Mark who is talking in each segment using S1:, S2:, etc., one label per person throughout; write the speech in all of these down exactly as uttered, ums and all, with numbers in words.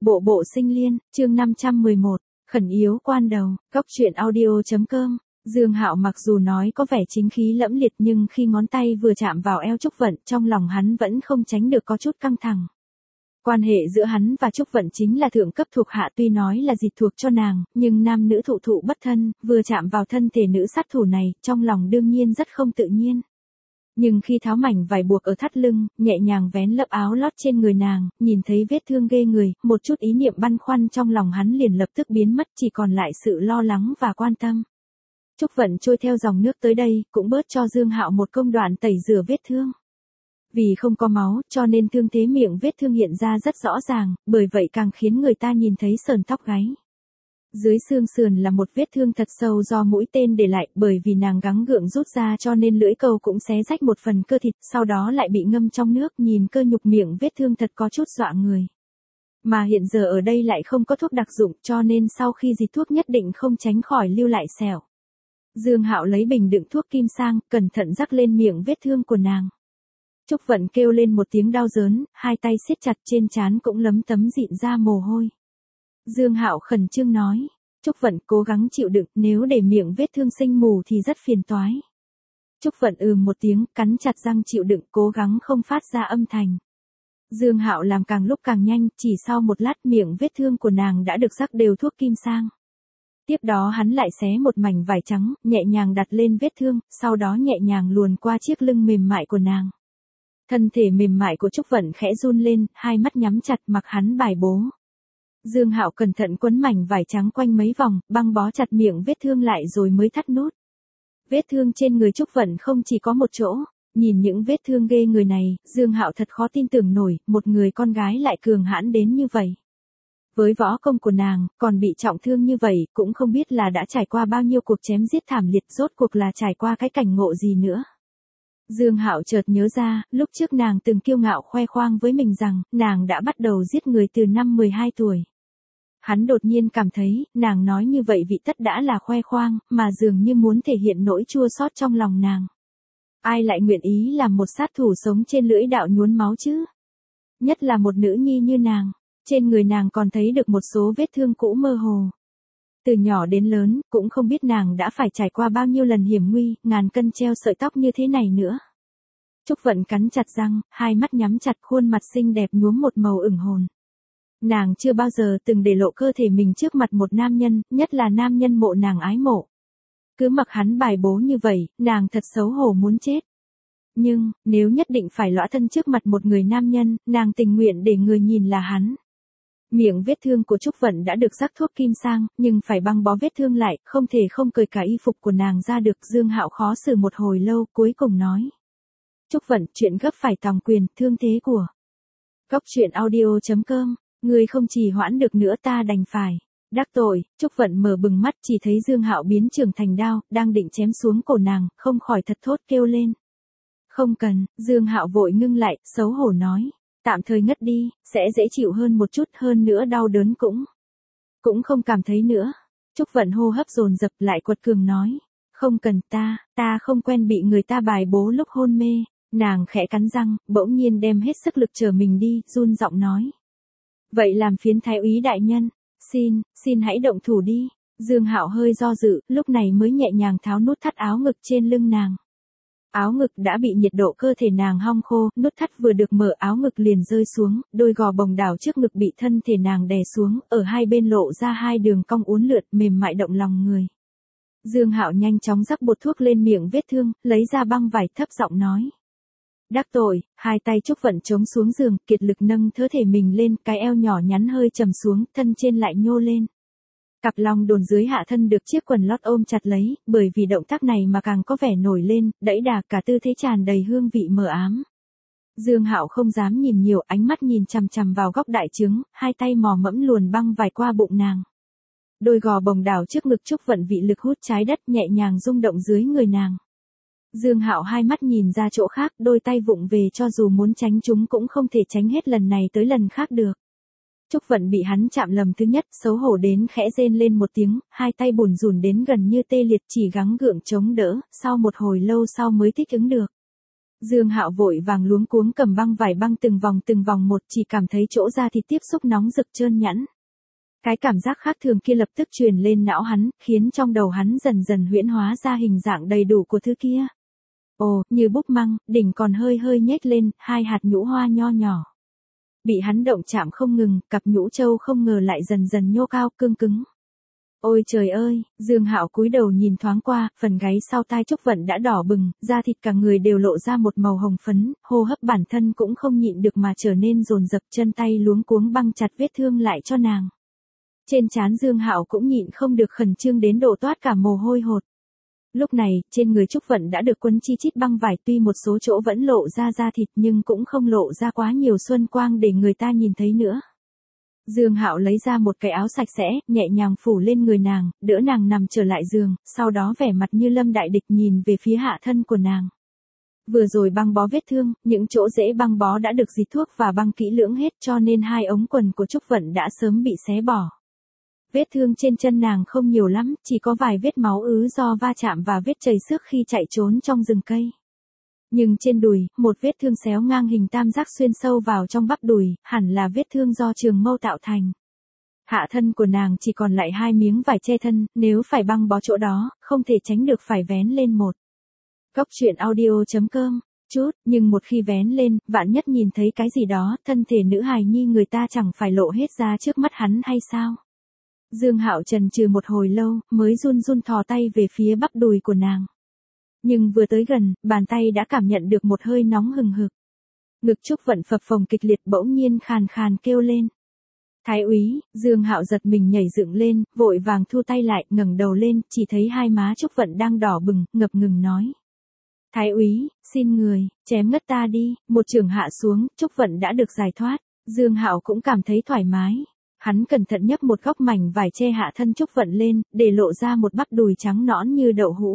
S1: Bộ bộ sinh liên, chương năm trăm mười một, khẩn yếu quan đầu, góc truyện audio.com. Dương Hạo mặc dù nói có vẻ chính khí lẫm liệt nhưng khi ngón tay vừa chạm vào eo Trúc Vận, trong lòng hắn vẫn không tránh được có chút căng thẳng. Quan hệ giữa hắn và Trúc Vận chính là thượng cấp thuộc hạ, tuy nói là dịch thuộc cho nàng, nhưng nam nữ thụ thụ bất thân, vừa chạm vào thân thể nữ sát thủ này, trong lòng đương nhiên rất không tự nhiên. Nhưng khi tháo mảnh vải buộc ở thắt lưng, nhẹ nhàng vén lớp áo lót trên người nàng, nhìn thấy vết thương ghê người, một chút ý niệm băn khoăn trong lòng hắn liền lập tức biến mất, chỉ còn lại sự lo lắng và quan tâm. Trúc Vận trôi theo dòng nước tới đây, cũng bớt cho Dương Hạo một công đoạn tẩy rửa vết thương. Vì không có máu, cho nên thương thế miệng vết thương hiện ra rất rõ ràng, bởi vậy càng khiến người ta nhìn thấy sờn tóc gáy. Dưới xương sườn là một vết thương thật sâu do mũi tên để lại, bởi vì nàng gắng gượng rút ra cho nên lưỡi câu cũng xé rách một phần cơ thịt, sau đó lại bị ngâm trong nước, nhìn cơ nhục miệng vết thương thật có chút dọa người. Mà hiện giờ ở đây lại không có thuốc đặc dụng, cho nên sau khi dịch thuốc nhất định không tránh khỏi lưu lại sẹo. Dương Hạo lấy bình đựng thuốc kim sang, cẩn thận rắc lên miệng vết thương của nàng. Trúc Vận kêu lên một tiếng đau đớn, hai tay siết chặt, trên trán cũng lấm tấm dịn ra mồ hôi. Dương Hạo khẩn trương nói, Trúc Vận cố gắng chịu đựng, nếu để miệng vết thương sinh mù thì rất phiền toái. Trúc Vận ừ một tiếng, cắn chặt răng chịu đựng, cố gắng không phát ra âm thanh. Dương Hạo làm càng lúc càng nhanh, chỉ sau một lát miệng vết thương của nàng đã được rắc đều thuốc kim sang. Tiếp đó hắn lại xé một mảnh vải trắng, nhẹ nhàng đặt lên vết thương, sau đó nhẹ nhàng luồn qua chiếc lưng mềm mại của nàng. Thân thể mềm mại của Trúc Vận khẽ run lên, hai mắt nhắm chặt mặc hắn bài bố. Dương Hạo cẩn thận quấn mảnh vải trắng quanh mấy vòng, băng bó chặt miệng vết thương lại rồi mới thắt nút. Vết thương trên người Trúc Vận không chỉ có một chỗ, nhìn những vết thương ghê người này, Dương Hạo thật khó tin tưởng nổi, một người con gái lại cường hãn đến như vậy. Với võ công của nàng, còn bị trọng thương như vậy, cũng không biết là đã trải qua bao nhiêu cuộc chém giết thảm liệt, rốt cuộc là trải qua cái cảnh ngộ gì nữa. Dương Hạo chợt nhớ ra, lúc trước nàng từng kiêu ngạo khoe khoang với mình rằng, nàng đã bắt đầu giết người từ năm mười hai tuổi. Hắn đột nhiên cảm thấy, nàng nói như vậy vị tất đã là khoe khoang, mà dường như muốn thể hiện nỗi chua xót trong lòng nàng. Ai lại nguyện ý làm một sát thủ sống trên lưỡi đạo nhuốm máu chứ? Nhất là một nữ nhi như nàng, trên người nàng còn thấy được một số vết thương cũ mơ hồ. Từ nhỏ đến lớn, cũng không biết nàng đã phải trải qua bao nhiêu lần hiểm nguy, ngàn cân treo sợi tóc như thế này nữa. Trúc Vận cắn chặt răng, hai mắt nhắm chặt, khuôn mặt xinh đẹp nhuốm một màu ửng hồn. Nàng chưa bao giờ từng để lộ cơ thể mình trước mặt một nam nhân, nhất là nam nhân mộ nàng ái mộ. Cứ mặc hắn bài bố như vậy, nàng thật xấu hổ muốn chết. Nhưng, nếu nhất định phải lõa thân trước mặt một người nam nhân, nàng tình nguyện để người nhìn là hắn. Miệng vết thương của Trúc Vận đã được rắc thuốc kim sang, nhưng phải băng bó vết thương lại, không thể không cởi cả y phục của nàng ra được. Dương Hạo khó xử một hồi lâu, cuối cùng nói. Trúc Vận, chuyện gấp phải tòng quyền, thương thế của. Góc truyện audio.com, người không trì hoãn được nữa ta đành phải. Đắc tội, Trúc Vận mở bừng mắt chỉ thấy Dương Hạo biến trường thành đao, đang định chém xuống cổ nàng, không khỏi thật thốt kêu lên. Không cần, Dương Hạo vội ngưng lại, xấu hổ nói. Tạm thời ngất đi, sẽ dễ chịu hơn một chút, hơn nữa đau đớn cũng. Cũng không cảm thấy nữa. Trúc Vận hô hấp dồn dập lại quật cường nói. Không cần ta, ta không quen bị người ta bài bố lúc hôn mê. Nàng khẽ cắn răng, bỗng nhiên đem hết sức lực trở mình đi, run giọng nói. Vậy làm phiến thái úy đại nhân, xin, xin hãy động thủ đi. Dương Hạo hơi do dự, lúc này mới nhẹ nhàng tháo nút thắt áo ngực trên lưng nàng. Áo ngực đã bị nhiệt độ cơ thể nàng hong khô, nút thắt vừa được mở áo ngực liền rơi xuống, đôi gò bồng đảo trước ngực bị thân thể nàng đè xuống, ở hai bên lộ ra hai đường cong uốn lượn mềm mại động lòng người. Dương Hạo nhanh chóng rắc bột thuốc lên miệng vết thương, lấy ra băng vải, thấp giọng nói. Đắc tội, hai tay Trúc Vận chống xuống giường, kiệt lực nâng cơ thể mình lên, cái eo nhỏ nhắn hơi trầm xuống, thân trên lại nhô lên. Cặp long đồn dưới hạ thân được chiếc quần lót ôm chặt lấy, bởi vì động tác này mà càng có vẻ nổi lên, đẫy đà, cả tư thế tràn đầy hương vị mờ ám. Dương Hạo không dám nhìn nhiều, ánh mắt nhìn chằm chằm vào góc đại trứng, hai tay mò mẫm luồn băng vải qua bụng nàng. Đôi gò bồng đảo trước ngực Trúc Vận vị lực hút trái đất nhẹ nhàng rung động dưới người nàng. Dương Hạo hai mắt nhìn ra chỗ khác, đôi tay vụng về cho dù muốn tránh chúng cũng không thể tránh hết lần này tới lần khác được. Trúc Vận bị hắn chạm lầm thứ nhất, xấu hổ đến khẽ rên lên một tiếng, hai tay bùn rùn đến gần như tê liệt, chỉ gắng gượng chống đỡ, sau một hồi lâu sau mới thích ứng được. Dương Hạo vội vàng luống cuống cầm băng vải băng từng vòng từng vòng một, chỉ cảm thấy chỗ da thịt tiếp xúc nóng rực trơn nhẵn. Cái cảm giác khác thường kia lập tức truyền lên não hắn, khiến trong đầu hắn dần dần huyễn hóa ra hình dạng đầy đủ của thứ kia. Ồ, như búp măng, đỉnh còn hơi hơi nhếch lên, hai hạt nhũ hoa nho nhỏ. Bị hắn động chạm không ngừng, cặp nhũ châu không ngờ lại dần dần nhô cao cương cứng. Ôi trời ơi, Dương Hạo cúi đầu nhìn thoáng qua, phần gáy sau tai Trúc Vận đã đỏ bừng, da thịt cả người đều lộ ra một màu hồng phấn, hô hấp bản thân cũng không nhịn được mà trở nên dồn dập, chân tay luống cuống băng chặt vết thương lại cho nàng. Trên trán Dương Hạo cũng nhịn không được khẩn trương đến độ toát cả mồ hôi hột. Lúc này, trên người Trúc Vận đã được quấn chi chít băng vải, tuy một số chỗ vẫn lộ ra da thịt nhưng cũng không lộ ra quá nhiều xuân quang để người ta nhìn thấy nữa. Dương Hạo lấy ra một cái áo sạch sẽ, nhẹ nhàng phủ lên người nàng, đỡ nàng nằm trở lại giường, sau đó vẻ mặt như lâm đại địch nhìn về phía hạ thân của nàng. Vừa rồi băng bó vết thương, những chỗ dễ băng bó đã được dịt thuốc và băng kỹ lưỡng hết, cho nên hai ống quần của Trúc Vận đã sớm bị xé bỏ. Vết thương trên chân nàng không nhiều lắm, chỉ có vài vết máu ứ do va chạm và vết chảy xước khi chạy trốn trong rừng cây. Nhưng trên đùi, một vết thương xéo ngang hình tam giác xuyên sâu vào trong bắp đùi, hẳn là vết thương do trường mâu tạo thành. Hạ thân của nàng chỉ còn lại hai miếng vải che thân, nếu phải băng bó chỗ đó, không thể tránh được phải vén lên một. Góc truyện audio chấm com, chút, nhưng một khi vén lên, vạn nhất nhìn thấy cái gì đó, thân thể nữ hài nhi người ta chẳng phải lộ hết ra trước mắt hắn hay sao? Dương Hạo chần chừ một hồi lâu, mới run run thò tay về phía bắp đùi của nàng. Nhưng vừa tới gần, bàn tay đã cảm nhận được một hơi nóng hừng hực. Ngực Trúc Vận phập phồng kịch liệt, bỗng nhiên khàn khàn kêu lên. Thái úy, Dương Hạo giật mình nhảy dựng lên, vội vàng thu tay lại, ngẩng đầu lên, chỉ thấy hai má Trúc Vận đang đỏ bừng, ngập ngừng nói. Thái úy, xin người, chém ngất ta đi. Một chưởng hạ xuống, Trúc Vận đã được giải thoát. Dương Hạo cũng cảm thấy thoải mái. Hắn cẩn thận nhấc một góc mảnh vải che hạ thân Trúc Vận lên, để lộ ra một bắp đùi trắng nõn như đậu hũ.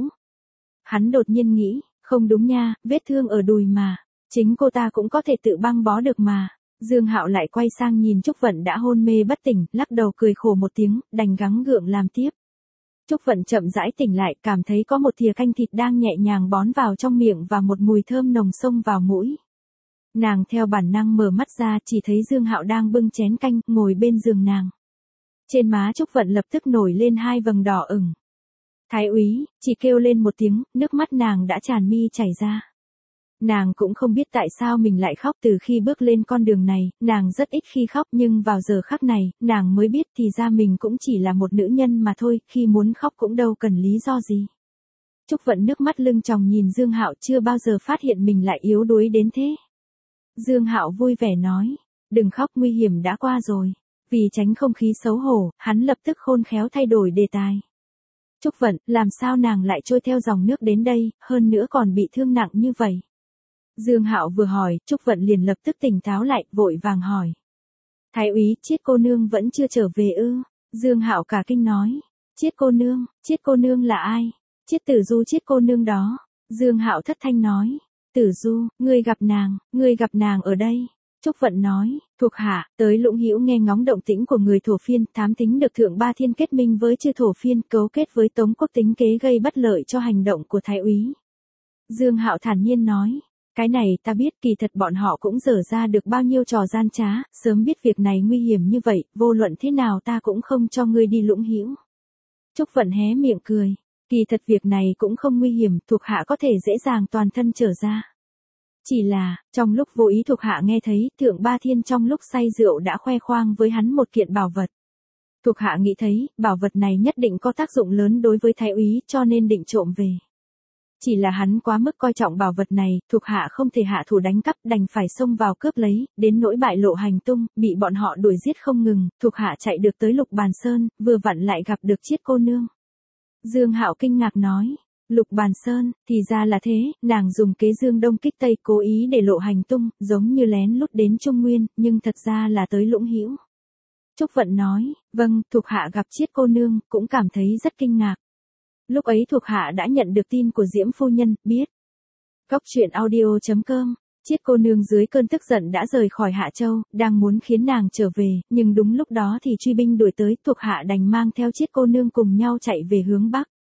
S1: Hắn đột nhiên nghĩ, không đúng nha, vết thương ở đùi mà, chính cô ta cũng có thể tự băng bó được mà. Dương Hạo lại quay sang nhìn Trúc Vận đã hôn mê bất tỉnh, lắc đầu cười khổ một tiếng, đành gắng gượng làm tiếp. Trúc Vận chậm rãi tỉnh lại, cảm thấy có một thìa canh thịt đang nhẹ nhàng bón vào trong miệng và một mùi thơm nồng xông vào mũi. Nàng theo bản năng mở mắt ra, chỉ thấy Dương Hạo đang bưng chén canh, ngồi bên giường nàng. Trên má Trúc Vận lập tức nổi lên hai vầng đỏ ửng. Thái úy, chỉ kêu lên một tiếng, nước mắt nàng đã tràn mi chảy ra. Nàng cũng không biết tại sao mình lại khóc. Từ khi bước lên con đường này, nàng rất ít khi khóc, nhưng vào giờ khắc này, nàng mới biết thì ra mình cũng chỉ là một nữ nhân mà thôi, khi muốn khóc cũng đâu cần lý do gì. Trúc Vận nước mắt lưng tròng nhìn Dương Hạo, chưa bao giờ phát hiện mình lại yếu đuối đến thế. Dương Hạo vui vẻ nói, đừng khóc, nguy hiểm đã qua rồi. Vì tránh không khí xấu hổ, hắn lập tức khôn khéo thay đổi đề tài. Trúc Vận, làm sao nàng lại trôi theo dòng nước đến đây, hơn nữa còn bị thương nặng như vậy? Dương Hạo vừa hỏi, Trúc Vận liền lập tức tỉnh táo lại, vội vàng hỏi. Thái úy, Chiết cô nương vẫn chưa trở về ư? Dương Hạo cả kinh nói. Chiết cô nương, Chiết cô nương là ai? Chiết Tử Du, Chiết cô nương đó. Dương Hạo thất thanh nói. Tử Du, ngươi gặp nàng, ngươi gặp nàng ở đây. Trúc Vận nói, thuộc hạ, tới Lũng Hữu nghe ngóng động tĩnh của người Thổ Phiên, thám thính được Thượng Ba Thiên kết minh với chư Thổ Phiên, cấu kết với Tống Quốc tính kế gây bất lợi cho hành động của Thái úy. Dương Hạo thản nhiên nói, cái này ta biết, kỳ thật bọn họ cũng dở ra được bao nhiêu trò gian trá, sớm biết việc này nguy hiểm như vậy, vô luận thế nào ta cũng không cho ngươi đi Lũng Hữu. Trúc Vận hé miệng cười, kỳ thật việc này cũng không nguy hiểm, thuộc hạ có thể dễ dàng toàn thân trở ra. Chỉ là, trong lúc vô ý thuộc hạ nghe thấy, Thượng Ba Thiên trong lúc say rượu đã khoe khoang với hắn một kiện bảo vật. Thuộc hạ nghĩ thấy, bảo vật này nhất định có tác dụng lớn đối với Thái úy, cho nên định trộm về. Chỉ là hắn quá mức coi trọng bảo vật này, thuộc hạ không thể hạ thủ đánh cắp, đành phải xông vào cướp lấy, đến nỗi bại lộ hành tung, bị bọn họ đuổi giết không ngừng, thuộc hạ chạy được tới Lục Bàn Sơn, vừa vặn lại gặp được Chiết cô nương. Dương Hạo kinh ngạc nói. Lục Bàn Sơn, thì ra là thế, nàng dùng kế dương đông kích tây, cố ý để lộ hành tung, giống như lén lút đến Trung Nguyên, nhưng thật ra là tới Lũng Hữu. Trúc Vận nói, vâng, thuộc hạ gặp Chiết cô nương, cũng cảm thấy rất kinh ngạc. Lúc ấy thuộc hạ đã nhận được tin của Diễm phu nhân, biết. Góc truyện audio chấm com, Chiết cô nương dưới cơn tức giận đã rời khỏi Hạ Châu, đang muốn khiến nàng trở về, nhưng đúng lúc đó thì truy binh đuổi tới, thuộc hạ đành mang theo Chiết cô nương cùng nhau chạy về hướng Bắc.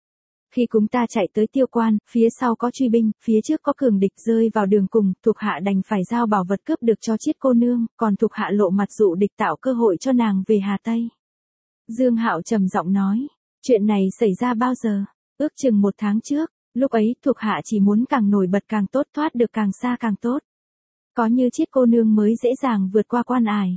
S1: Khi chúng ta chạy tới Tiêu Quan, phía sau có truy binh, phía trước có cường địch, rơi vào đường cùng, thuộc hạ đành phải giao bảo vật cướp được cho Chiết cô nương, còn thuộc hạ lộ mặt dụ địch tạo cơ hội cho nàng về Hà Tây. Dương Hạo trầm giọng nói, chuyện này xảy ra bao giờ? Ước chừng một tháng trước, lúc ấy thuộc hạ chỉ muốn càng nổi bật càng tốt, thoát được càng xa càng tốt. Có như Chiết cô nương mới dễ dàng vượt qua quan ải.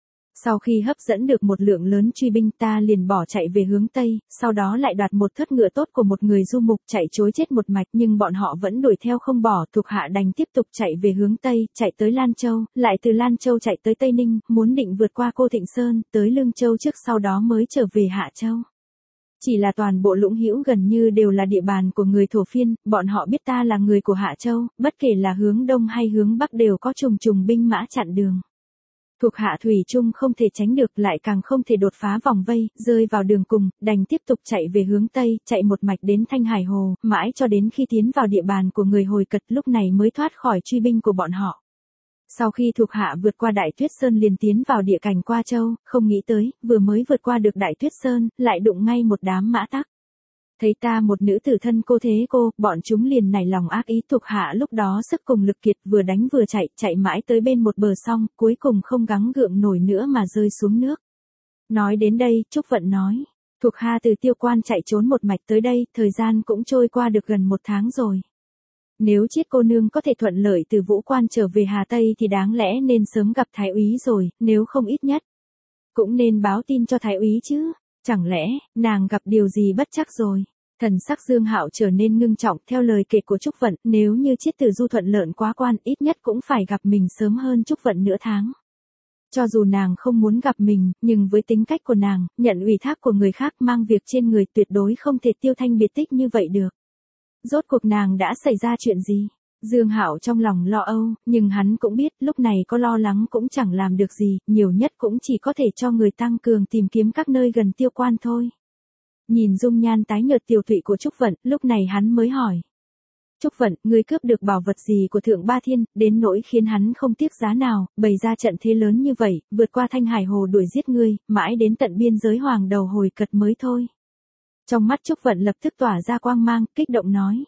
S1: Sau khi hấp dẫn được một lượng lớn truy binh, ta liền bỏ chạy về hướng Tây, sau đó lại đoạt một thớt ngựa tốt của một người du mục, chạy trối chết một mạch, nhưng bọn họ vẫn đuổi theo không bỏ, thuộc hạ đành tiếp tục chạy về hướng Tây, chạy tới Lan Châu, lại từ Lan Châu chạy tới Tây Ninh, muốn định vượt qua Cô Thịnh Sơn, tới Lương Châu trước sau đó mới trở về Hạ Châu. Chỉ là toàn bộ Lũng Hữu gần như đều là địa bàn của người thổ phiên, bọn họ biết ta là người của Hạ Châu, bất kể là hướng Đông hay hướng Bắc đều có trùng trùng binh mã chặn đường. Thuộc hạ thủy chung không thể tránh được, lại càng không thể đột phá vòng vây, rơi vào đường cùng, đành tiếp tục chạy về hướng Tây, chạy một mạch đến Thanh Hải Hồ, mãi cho đến khi tiến vào địa bàn của người Hồi Cật, lúc này mới thoát khỏi truy binh của bọn họ. Sau khi thuộc hạ vượt qua Đại Tuyết Sơn liền tiến vào địa cảnh Qua Châu, không nghĩ tới, vừa mới vượt qua được Đại Tuyết Sơn, lại đụng ngay một đám mã tắc. Thấy ta một nữ tử thân cô thế cô, bọn chúng liền nảy lòng ác ý, thuộc hạ lúc đó sức cùng lực kiệt, vừa đánh vừa chạy, chạy mãi tới bên một bờ sông, cuối cùng không gắng gượng nổi nữa mà rơi xuống nước. Nói đến đây, Trúc Vận nói, thuộc hạ từ Tiêu Quan chạy trốn một mạch tới đây, thời gian cũng trôi qua được gần một tháng rồi. Nếu Chiết cô nương có thể thuận lợi từ Vũ Quan trở về Hà Tây thì đáng lẽ nên sớm gặp Thái úy rồi, nếu không ít nhất cũng nên báo tin cho Thái úy chứ. Chẳng lẽ, nàng gặp điều gì bất trắc rồi? Thần sắc Dương Hạo trở nên ngưng trọng, theo lời kể của Trúc Vận, nếu như Chiết Tử Du thuận lợi quá quan, ít nhất cũng phải gặp mình sớm hơn Trúc Vận nửa tháng. Cho dù nàng không muốn gặp mình, nhưng với tính cách của nàng, nhận ủy thác của người khác mang việc trên người tuyệt đối không thể tiêu thanh biệt tích như vậy được. Rốt cuộc nàng đã xảy ra chuyện gì? Dương Hạo trong lòng lo âu, nhưng hắn cũng biết lúc này có lo lắng cũng chẳng làm được gì, nhiều nhất cũng chỉ có thể cho người tăng cường tìm kiếm các nơi gần Tiêu Quan thôi. Nhìn dung nhan tái nhợt tiều tụy của Trúc Vận, lúc này hắn mới hỏi. Trúc Vận, ngươi cướp được bảo vật gì của Thượng Ba Thiên, đến nỗi khiến hắn không tiếc giá nào, bày ra trận thế lớn như vậy, vượt qua Thanh Hải Hồ đuổi giết ngươi, mãi đến tận biên giới Hoàng Đầu Hồi Cật mới thôi. Trong mắt Trúc Vận lập tức tỏa ra quang mang, kích động nói.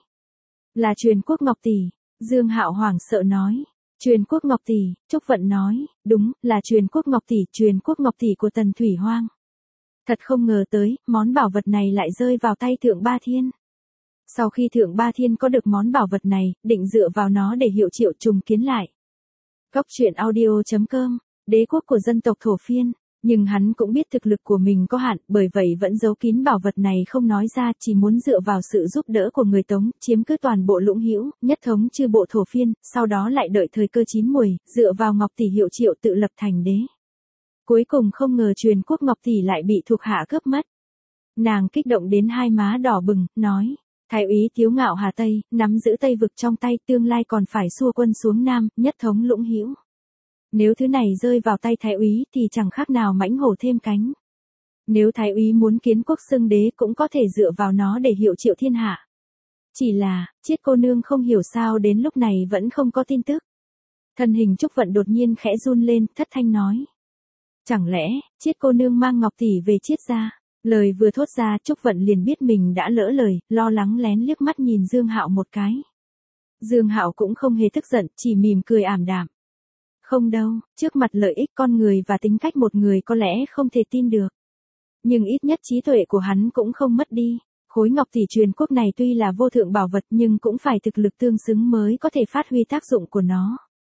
S1: Là Truyền Quốc Ngọc Tỷ. Dương Hạo hoảng sợ nói. Truyền Quốc Ngọc Tỷ, Trúc Vận nói, đúng, là Truyền Quốc Ngọc Tỷ, Truyền Quốc Ngọc Tỷ của Tần Thủy Hoang. Thật không ngờ tới, món bảo vật này lại rơi vào tay Thượng Ba Thiên. Sau khi Thượng Ba Thiên có được món bảo vật này, định dựa vào nó để hiệu triệu trùng kiến lại. Góc truyện audio chấm com, đế quốc của dân tộc Thổ Phiên. Nhưng hắn cũng biết thực lực của mình có hạn, bởi vậy vẫn giấu kín bảo vật này không nói ra, chỉ muốn dựa vào sự giúp đỡ của người Tống, chiếm cứ toàn bộ Lũng Hữu, nhất thống chư bộ Thổ Phiên, sau đó lại đợi thời cơ chín muồi, dựa vào Ngọc Tỷ hiệu triệu tự lập thành đế. Cuối cùng không ngờ Truyền Quốc Ngọc Tỷ lại bị thuộc hạ cướp mất. Nàng kích động đến hai má đỏ bừng, nói, Thái úy Tiếu Ngạo Hà Tây, nắm giữ Tây vực trong tay, tương lai còn phải xua quân xuống Nam, nhất thống Lũng Hữu. Nếu thứ này rơi vào tay Thái úy thì chẳng khác nào mãnh hổ thêm cánh. Nếu Thái úy muốn kiến quốc xưng đế cũng có thể dựa vào nó để hiệu triệu thiên hạ. Chỉ là, Chiết cô nương không hiểu sao đến lúc này vẫn không có tin tức. Thân hình Trúc Vận đột nhiên khẽ run lên, thất thanh nói. Chẳng lẽ, Chiết cô nương mang Ngọc Tỷ về Chiết gia? Lời vừa thốt ra, Trúc Vận liền biết mình đã lỡ lời, lo lắng lén liếc mắt nhìn Dương Hạo một cái. Dương Hạo cũng không hề tức giận, chỉ mỉm cười ảm đạm. Không đâu, trước mặt lợi ích con người và tính cách một người có lẽ không thể tin được. Nhưng ít nhất trí tuệ của hắn cũng không mất đi. Khối Ngọc Tỷ Truyền Quốc này tuy là vô thượng bảo vật nhưng cũng phải thực lực tương xứng mới có thể phát huy tác dụng của nó.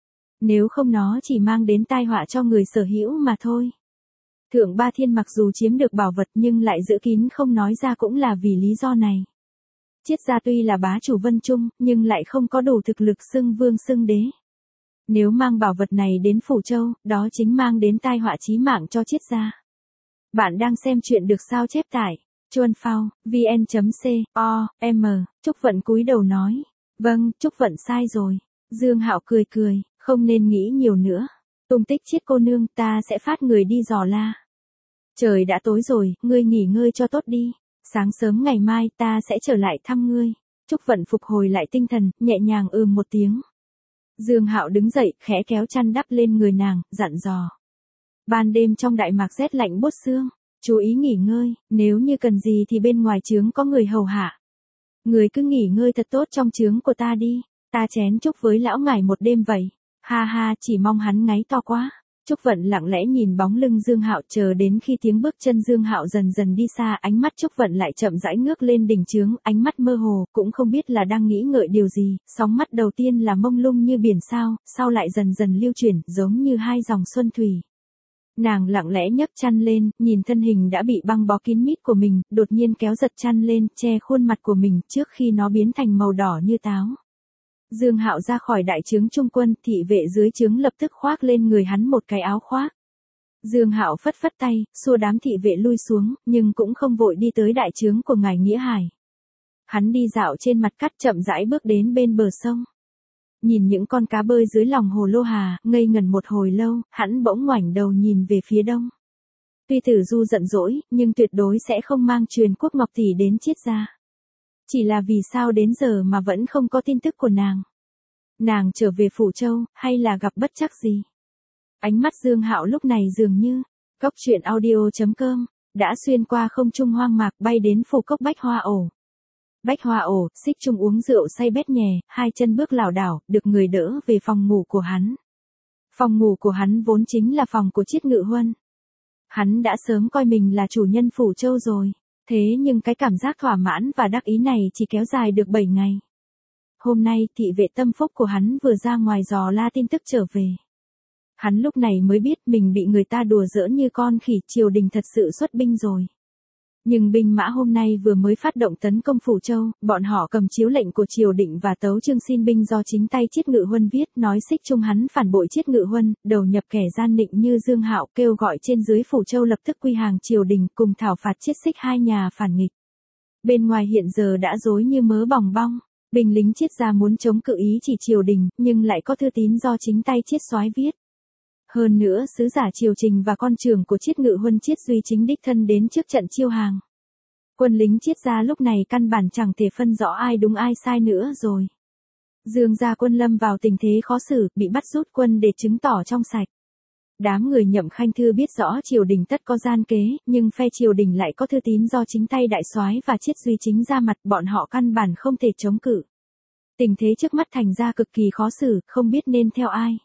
S1: Nếu không nó chỉ mang đến tai họa cho người sở hữu mà thôi. Thượng Ba Thiên mặc dù chiếm được bảo vật nhưng lại giữ kín không nói ra cũng là vì lý do này. Chiết gia tuy là bá chủ Vân Trung nhưng lại không có đủ thực lực xưng vương xưng đế. Nếu mang bảo vật này đến Phủ Châu, đó chính mang đến tai họa chí mạng cho Chiết gia. Bạn đang xem chuyện được sao chép tải. Chuan Phao, vn.co, m, Trúc Vận cúi đầu nói. Vâng, Trúc Vận sai rồi. Dương Hạo cười cười, không nên nghĩ nhiều nữa. Tung tích Chiết cô nương ta sẽ phát người đi dò la. Trời đã tối rồi, ngươi nghỉ ngơi cho tốt đi. Sáng sớm ngày mai ta sẽ trở lại thăm ngươi. Trúc Vận phục hồi lại tinh thần, nhẹ nhàng ừm một tiếng. Dương Hạo đứng dậy, khẽ kéo chăn đắp lên người nàng, dặn dò. Ban đêm trong đại mạc rét lạnh buốt xương, chú ý nghỉ ngơi, nếu như cần gì thì bên ngoài trướng có người hầu hạ. Người cứ nghỉ ngơi thật tốt trong trướng của ta đi, ta chén chúc với lão ngải một đêm vậy. Ha ha, chỉ mong hắn ngáy to quá. Trúc Vận lặng lẽ nhìn bóng lưng Dương Hạo, chờ đến khi tiếng bước chân Dương Hạo dần dần đi xa, ánh mắt Trúc Vận lại chậm rãi ngước lên đỉnh chướng, ánh mắt mơ hồ, cũng không biết là đang nghĩ ngợi điều gì, sóng mắt đầu tiên là mông lung như biển sao, sau lại dần dần lưu chuyển, giống như hai dòng xuân thủy. Nàng lặng lẽ nhấc chăn lên, nhìn thân hình đã bị băng bó kín mít của mình, đột nhiên kéo giật chăn lên, che khuôn mặt của mình trước khi nó biến thành màu đỏ như táo. Dương Hạo ra khỏi đại trướng trung quân, thị vệ dưới trướng lập tức khoác lên người hắn một cái áo khoác. Dương Hạo phất phất tay, xua đám thị vệ lui xuống, nhưng cũng không vội đi tới đại trướng của ngài Nghĩa Hải. Hắn đi dạo trên mặt cát, chậm rãi bước đến bên bờ sông. Nhìn những con cá bơi dưới lòng hồ Lô Hà, ngây ngẩn một hồi lâu, hắn bỗng ngoảnh đầu nhìn về phía đông. Tuy Tử Du giận dỗi, nhưng tuyệt đối sẽ không mang truyền quốc ngọc tỷ đến Chiết gia. Chỉ là vì sao đến giờ mà vẫn không có tin tức của nàng? Nàng trở về Phủ Châu, hay là gặp bất trắc gì? Ánh mắt Dương Hạo lúc này dường như, Cốc truyện audio chấm com, đã xuyên qua không trung hoang mạc bay đến phủ cốc Bách Hoa Ổ. Bách Hoa Ổ, Xích Trung uống rượu say bét nhè, hai chân bước lảo đảo, được người đỡ về phòng ngủ của hắn. Phòng ngủ của hắn vốn chính là phòng của Chiết Ngự Huân. Hắn đã sớm coi mình là chủ nhân Phủ Châu rồi. Thế nhưng cái cảm giác thỏa mãn và đắc ý này chỉ kéo dài được bảy ngày. Hôm nay, thị vệ tâm phúc của hắn vừa ra ngoài dò la tin tức trở về. Hắn lúc này mới biết mình bị người ta đùa giỡn như con khỉ, triều đình thật sự xuất binh rồi. Nhưng binh mã hôm nay vừa mới phát động tấn công Phủ Châu, bọn họ cầm chiếu lệnh của triều đình và tấu chương xin binh do chính tay Chiết Ngự Huân viết, nói Xích Trung hắn phản bội Chiết Ngự Huân, đầu nhập kẻ gian nịnh như Dương Hạo, kêu gọi trên dưới Phủ Châu lập tức quy hàng triều đình, cùng thảo phạt Chiết Xích hai nhà phản nghịch. Bên ngoài hiện giờ đã rối như mớ bòng bong, binh lính Chiết gia muốn chống cự ý chỉ triều đình, nhưng lại có thư tín do chính tay Chiết soái viết. Hơn nữa, sứ giả triều trình và con trưởng của Chiết Ngự Huân Chiết Duy chính đích thân đến trước trận chiêu hàng. Quân lính Chiết gia lúc này căn bản chẳng thể phân rõ ai đúng ai sai nữa rồi. Dương gia quân lâm vào tình thế khó xử, bị bắt rút quân để chứng tỏ trong sạch. Đám người Nhậm Khanh Thư biết rõ triều đình tất có gian kế, nhưng phe triều đình lại có thư tín do chính tay đại soái và Chiết Duy chính ra mặt, bọn họ căn bản không thể chống cự. Tình thế trước mắt thành ra cực kỳ khó xử, không biết nên theo ai.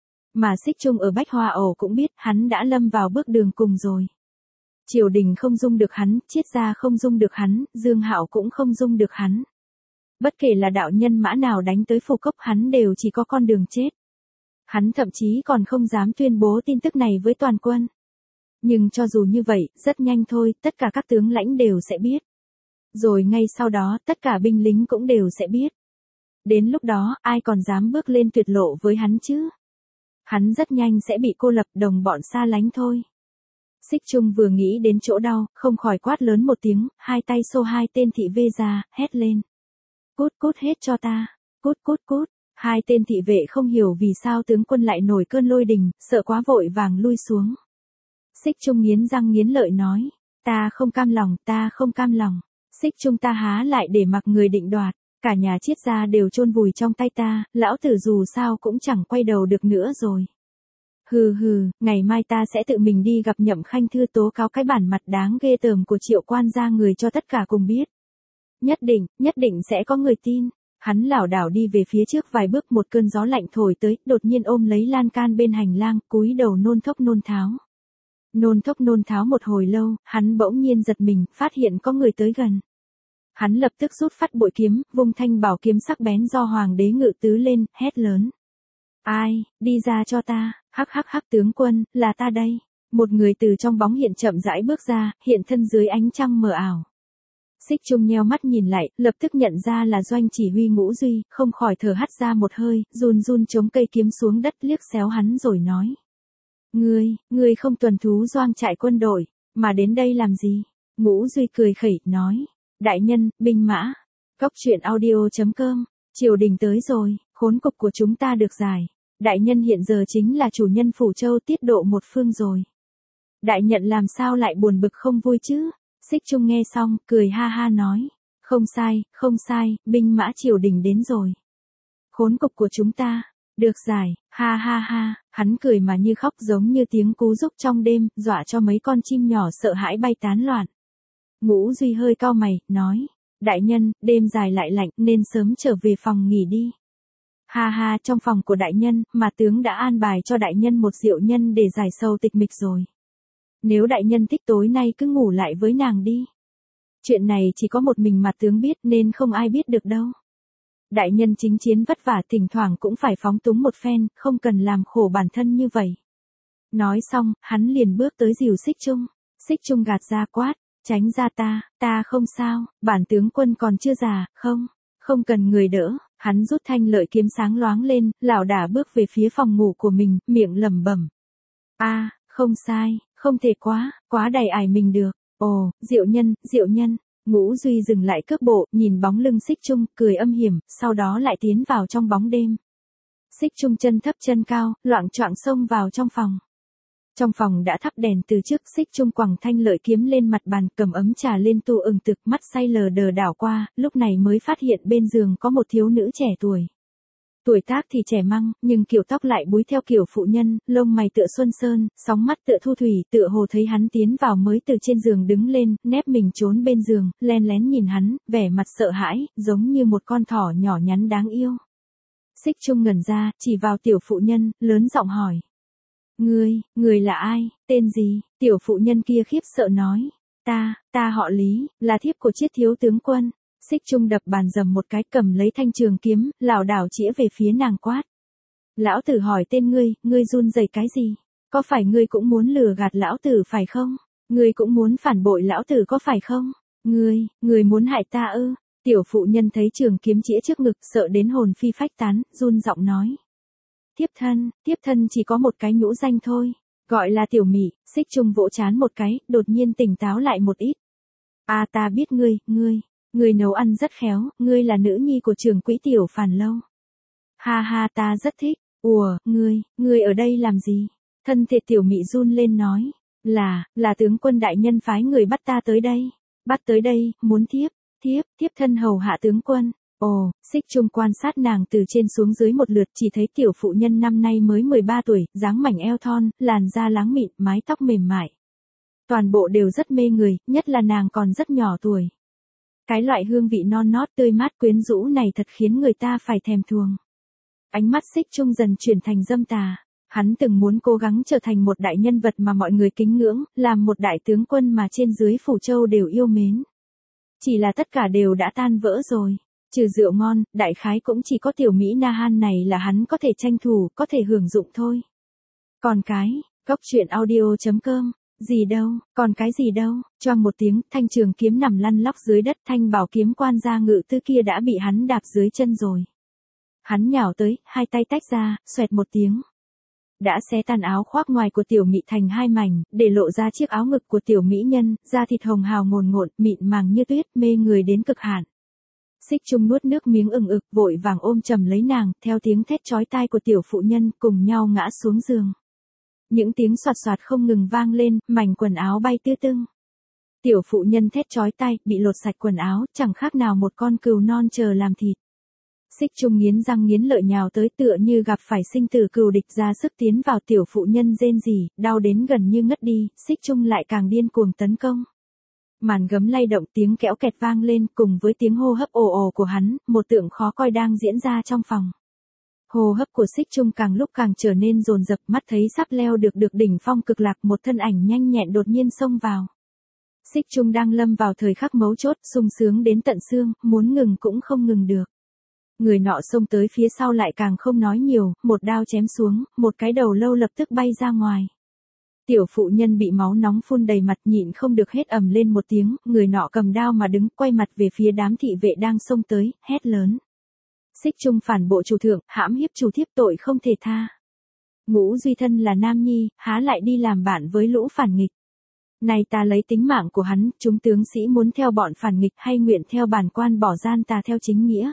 S1: Mà Xích Trung ở Bách Hoa Ổ cũng biết hắn đã lâm vào bước đường cùng rồi. Triều đình không dung được hắn, Chiết gia không dung được hắn, Dương Hạo cũng không dung được hắn. Bất kể là đạo nhân mã nào đánh tới phủ cốc, hắn đều chỉ có con đường chết. Hắn thậm chí còn không dám tuyên bố tin tức này với toàn quân. Nhưng cho dù như vậy, rất nhanh thôi, tất cả các tướng lãnh đều sẽ biết. Rồi ngay sau đó, tất cả binh lính cũng đều sẽ biết. Đến lúc đó, ai còn dám bước lên tuyệt lộ với hắn chứ? Hắn rất nhanh sẽ bị cô lập, đồng bọn xa lánh thôi. Xích Trung vừa nghĩ đến chỗ đau, không khỏi quát lớn một tiếng, hai tay xô hai tên thị vệ ra, hét lên. Cút cút hết cho ta, cút cút cút. Hai tên thị vệ không hiểu vì sao tướng quân lại nổi cơn lôi đình, sợ quá vội vàng lui xuống. Xích Trung nghiến răng nghiến lợi nói, ta không cam lòng, ta không cam lòng. Xích Trung ta há lại để mặc người định đoạt, cả nhà Chiết gia đều chôn vùi trong tay ta, lão tử dù sao cũng chẳng quay đầu được nữa rồi. Hừ hừ, ngày mai ta sẽ tự mình đi gặp Nhậm Khanh Thư tố cáo cái bản mặt đáng ghê tởm của Triệu quan gia người cho tất cả cùng biết. Nhất định, nhất định sẽ có người tin. Hắn lảo đảo đi về phía trước vài bước, một cơn gió lạnh thổi tới, đột nhiên ôm lấy lan can bên hành lang, cúi đầu nôn thốc nôn tháo. Nôn thốc nôn tháo một hồi lâu, hắn bỗng nhiên giật mình, phát hiện có người tới gần. Hắn lập tức rút phát bội kiếm, vung thanh bảo kiếm sắc bén do hoàng đế ngự tứ lên, hét lớn. Ai, đi ra cho ta, hắc hắc hắc tướng quân, là ta đây. Một người từ trong bóng hiện chậm rãi bước ra, hiện thân dưới ánh trăng mờ ảo. Xích Trung nheo mắt nhìn lại, lập tức nhận ra là doanh chỉ huy Ngũ Duy, không khỏi thở hắt ra một hơi, run run chống cây kiếm xuống đất liếc xéo hắn rồi nói. Ngươi, ngươi không tuần thú doanh trại quân đội, mà đến đây làm gì? Ngũ Duy cười khẩy, nói. Đại nhân, binh mã. Cốc truyện audio chấm com, triều đình tới rồi, khốn cục của chúng ta được giải. Đại nhân hiện giờ chính là chủ nhân Phủ Châu, tiết độ một phương rồi. Đại nhận làm sao lại buồn bực không vui chứ? Xích Trung nghe xong, cười ha ha nói. Không sai, không sai, binh mã triều đình đến rồi. Khốn cục của chúng ta, được giải, ha ha ha, hắn cười mà như khóc, giống như tiếng cú rúc trong đêm, dọa cho mấy con chim nhỏ sợ hãi bay tán loạn. Ngũ Duy hơi cau mày, nói. Đại nhân, đêm dài lại lạnh nên sớm trở về phòng nghỉ đi. Ha ha, trong phòng của đại nhân, mà tướng đã an bài cho đại nhân một rượu nhân để giải sầu tịch mịch rồi. Nếu đại nhân thích tối nay cứ ngủ lại với nàng đi. Chuyện này chỉ có một mình mà tướng biết nên không ai biết được đâu. Đại nhân chính chiến vất vả thỉnh thoảng cũng phải phóng túng một phen, không cần làm khổ bản thân như vậy. Nói xong, hắn liền bước tới dìu Xích Trung. Xích Trung gạt ra quát, tránh ra ta, ta không sao, bản tướng quân còn chưa già, không, không cần người đỡ. Hắn rút thanh lợi kiếm sáng loáng lên, lảo đảo bước về phía phòng ngủ của mình, miệng lẩm bẩm. A, không sai, không thể quá, quá đầy ải mình được. Ồ, Diệu Nhân, Diệu Nhân. Ngũ Duy dừng lại cước bộ, nhìn bóng lưng Xích Trung, cười âm hiểm, sau đó lại tiến vào trong bóng đêm. Xích Trung chân thấp chân cao, loạng choạng xông vào trong phòng. Trong phòng đã thắp đèn từ trước, Xích Trung quẳng thanh lợi kiếm lên mặt bàn, cầm ấm trà lên tu ừng thực, mắt say lờ đờ đảo qua, lúc này mới phát hiện bên giường có một thiếu nữ trẻ tuổi. Tuổi tác thì trẻ măng, nhưng kiểu tóc lại búi theo kiểu phụ nhân, lông mày tựa xuân sơn, sóng mắt tựa thu thủy, tựa hồ thấy hắn tiến vào mới từ trên giường đứng lên, nép mình trốn bên giường, len lén nhìn hắn, vẻ mặt sợ hãi, giống như một con thỏ nhỏ nhắn đáng yêu. Xích Trung ngẩn ra, chỉ vào tiểu phụ nhân, lớn giọng hỏi. Ngươi, ngươi là ai, tên gì? Tiểu phụ nhân kia khiếp sợ nói. Ta, ta họ Lý, là thiếp của Chiết thiếu tướng quân. Xích Trung đập bàn dầm một cái, cầm lấy thanh trường kiếm, lảo đảo chĩa về phía nàng quát. Lão tử hỏi tên ngươi, ngươi run rẩy cái gì? Có phải ngươi cũng muốn lừa gạt lão tử phải không? Ngươi cũng muốn phản bội lão tử có phải không? Ngươi, ngươi muốn hại ta ư? Tiểu phụ nhân thấy trường kiếm chĩa trước ngực, sợ đến hồn phi phách tán, run giọng nói. Thiếp thân, thiếp thân chỉ có một cái nhũ danh thôi, gọi là Tiểu Mị. Xích Trung vỗ trán một cái, đột nhiên tỉnh táo lại một ít. À, ta biết ngươi, ngươi, ngươi nấu ăn rất khéo, ngươi là nữ nhi của trưởng quỹ Tiểu Phàn Lâu. Ha ha, ta rất thích. Ủa, ngươi, ngươi ở đây làm gì? Thân thể Tiểu Mị run lên nói, là, là tướng quân đại nhân phái người bắt ta tới đây. Bắt tới đây, muốn thiếp, thiếp, thiếp thân hầu hạ tướng quân. Ồ, Xích Trung quan sát nàng từ trên xuống dưới một lượt, chỉ thấy tiểu phụ nhân năm nay mới mười ba tuổi, dáng mảnh eo thon, làn da láng mịn, mái tóc mềm mại. Toàn bộ đều rất mê người, nhất là nàng còn rất nhỏ tuổi. Cái loại hương vị non nót tươi mát quyến rũ này thật khiến người ta phải thèm thuồng. Ánh mắt Xích Trung dần chuyển thành dâm tà. Hắn từng muốn cố gắng trở thành một đại nhân vật mà mọi người kính ngưỡng, làm một đại tướng quân mà trên dưới Phủ Châu đều yêu mến. Chỉ là tất cả đều đã tan vỡ rồi. Trừ rượu ngon, đại khái cũng chỉ có Tiểu Mỹ Na Han này là hắn có thể tranh thủ, có thể hưởng dụng thôi. Còn cái, góc truyện audio chấm com, gì đâu, còn cái gì đâu, choang một tiếng, thanh trường kiếm nằm lăn lóc dưới đất, thanh bảo kiếm quan gia ngự tư kia đã bị hắn đạp dưới chân rồi. Hắn nhào tới, hai tay tách ra, xoẹt một tiếng. Đã xé tan áo khoác ngoài của Tiểu Mị thành hai mảnh, để lộ ra chiếc áo ngực của Tiểu Mỹ nhân, da thịt hồng hào ngồn ngộn, mịn màng như tuyết, mê người đến cực hạn. Xích Trung nuốt nước miếng ừng ực, vội vàng ôm chầm lấy nàng, theo tiếng thét chói tai của tiểu phụ nhân, cùng nhau ngã xuống giường. Những tiếng xoạt xoạt không ngừng vang lên, mảnh quần áo bay tứ tưng. Tiểu phụ nhân thét chói tai, bị lột sạch quần áo, chẳng khác nào một con cừu non chờ làm thịt. Xích Trung nghiến răng nghiến lợi nhào tới, tựa như gặp phải sinh tử cừu địch, ra sức tiến vào tiểu phụ nhân rên rỉ, đau đến gần như ngất đi. Xích Trung lại càng điên cuồng tấn công. Màn gấm lay động, tiếng kẽo kẹt vang lên, cùng với tiếng hô hấp ồ ồ của hắn, một tượng khó coi đang diễn ra trong phòng. Hô hấp của Xích Trung càng lúc càng trở nên dồn dập, mắt thấy sắp leo được được đỉnh phong cực lạc, một thân ảnh nhanh nhẹn đột nhiên xông vào. Xích Trung đang lâm vào thời khắc mấu chốt, sung sướng đến tận xương, muốn ngừng cũng không ngừng được. Người nọ xông tới phía sau lại càng không nói nhiều, một đao chém xuống, một cái đầu lâu lập tức bay ra ngoài. Tiểu phụ nhân bị máu nóng phun đầy mặt, nhịn không được hét ầm lên một tiếng, người nọ cầm đao mà đứng, quay mặt về phía đám thị vệ đang xông tới, hét lớn. Xích Trung phản bội chủ thượng, hãm hiếp chủ thiếp, tội không thể tha. Ngũ Duy thân là nam nhi, há lại đi làm bạn với lũ phản nghịch. Này ta lấy tính mạng của hắn, chúng tướng sĩ muốn theo bọn phản nghịch hay nguyện theo bản quan bỏ gian tà theo chính nghĩa.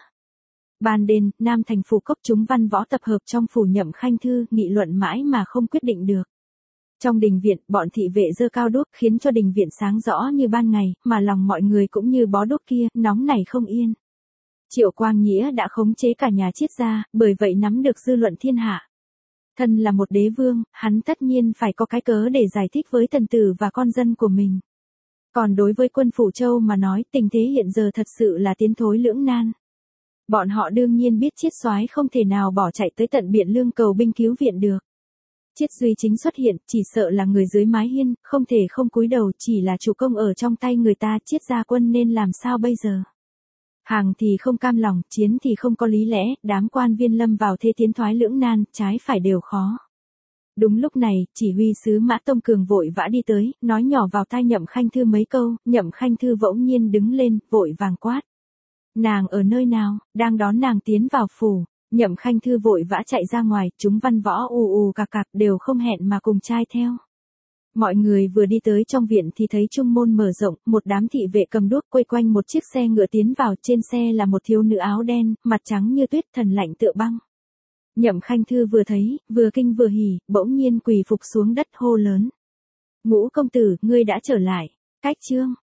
S1: Ban đêm, Nam thành phủ cốc chúng văn võ tập hợp trong phủ Nhậm Khanh Thư, nghị luận mãi mà không quyết định được. Trong đình viện, bọn thị vệ giơ cao đuốc khiến cho đình viện sáng rõ như ban ngày, mà lòng mọi người cũng như bó đuốc kia, nóng nảy không yên. Triệu Quang Nghĩa đã khống chế cả nhà Chiết gia, bởi vậy nắm được dư luận thiên hạ. Thân là một đế vương, hắn tất nhiên phải có cái cớ để giải thích với thần tử và con dân của mình. Còn đối với quân Phủ Châu mà nói, tình thế hiện giờ thật sự là tiến thối lưỡng nan. Bọn họ đương nhiên biết Chiết Soái không thể nào bỏ chạy tới tận Biện Lương cầu binh cứu viện được. Chiết Duy Chính xuất hiện, chỉ sợ là người dưới mái hiên, không thể không cúi đầu, chỉ là chủ công ở trong tay người ta, Chiết gia quân nên làm sao bây giờ? Hàng thì không cam lòng, chiến thì không có lý lẽ, đám quan viên lâm vào thế tiến thoái lưỡng nan, trái phải đều khó. Đúng lúc này, chỉ huy sứ Mã Tông Cường vội vã đi tới, nói nhỏ vào tai Nhậm Khanh Thư mấy câu, Nhậm Khanh Thư bỗng nhiên đứng lên, vội vàng quát. Nàng ở nơi nào, đang đón nàng tiến vào phủ. Nhậm Khanh Thư vội vã chạy ra ngoài, chúng văn võ ù ù cạc cạc đều không hẹn mà cùng trai theo. Mọi người vừa đi tới trong viện thì thấy trung môn mở rộng, một đám thị vệ cầm đuốc quây quanh một chiếc xe ngựa tiến vào, trên xe là một thiếu nữ áo đen, mặt trắng như tuyết, thần lạnh tựa băng. Nhậm Khanh Thư vừa thấy, vừa kinh vừa hỉ, bỗng nhiên quỳ phục xuống đất hô lớn. Ngũ công tử, ngươi đã trở lại. Cách chương,